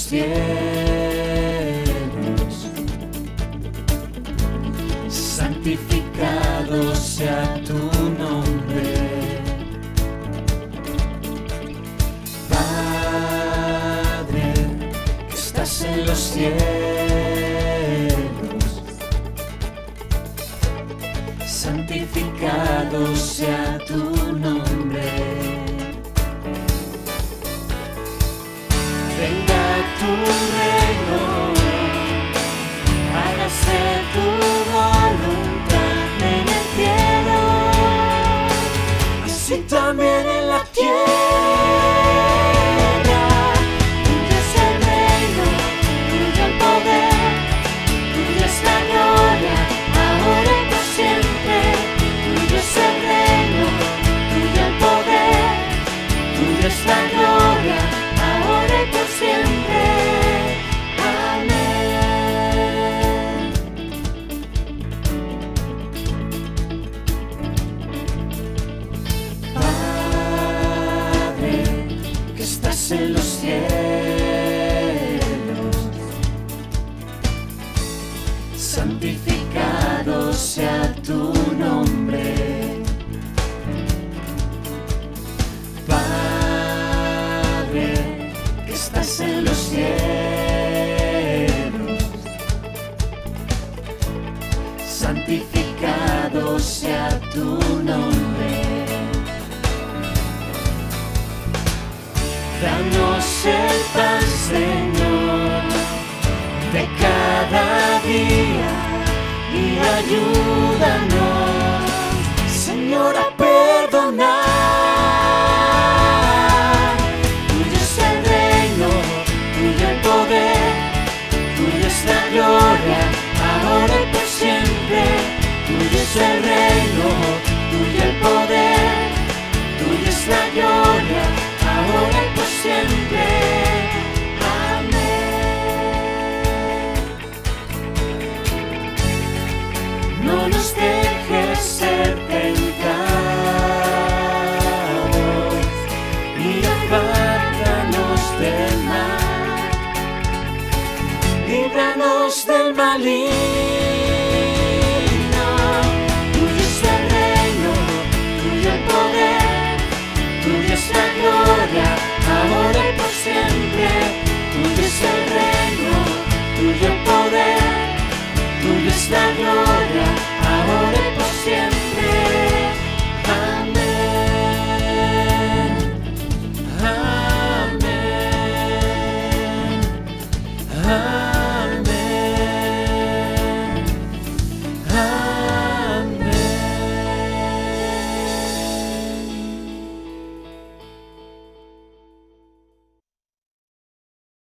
cielos, santificado sea tu nombre. Padre, que estás en los cielos, santificado sea tu nombre. Venga tu reino, hágase tu voluntad en el cielo, así también en la tierra. Tuyo es el reino, tuyo el poder, tuya es la gloria, ahora y por siempre. Tuyo es el reino, tuyo el poder, tuya es la gloria, ahora y por siempre. Amén. Padre, que estás en los cielos, santificado sea tu nombre. Padre, que estás en los cielos, santificado sea tu nombre. Danos el pan, Señor, de cada día, y ayúdanos, Señor, a perdonar. Tuyo es el reino, tuyo el poder, tuyo es la gloria, ahora y por siempre. Tuyo es el reino, tuyo el poder, tuyo es la gloria,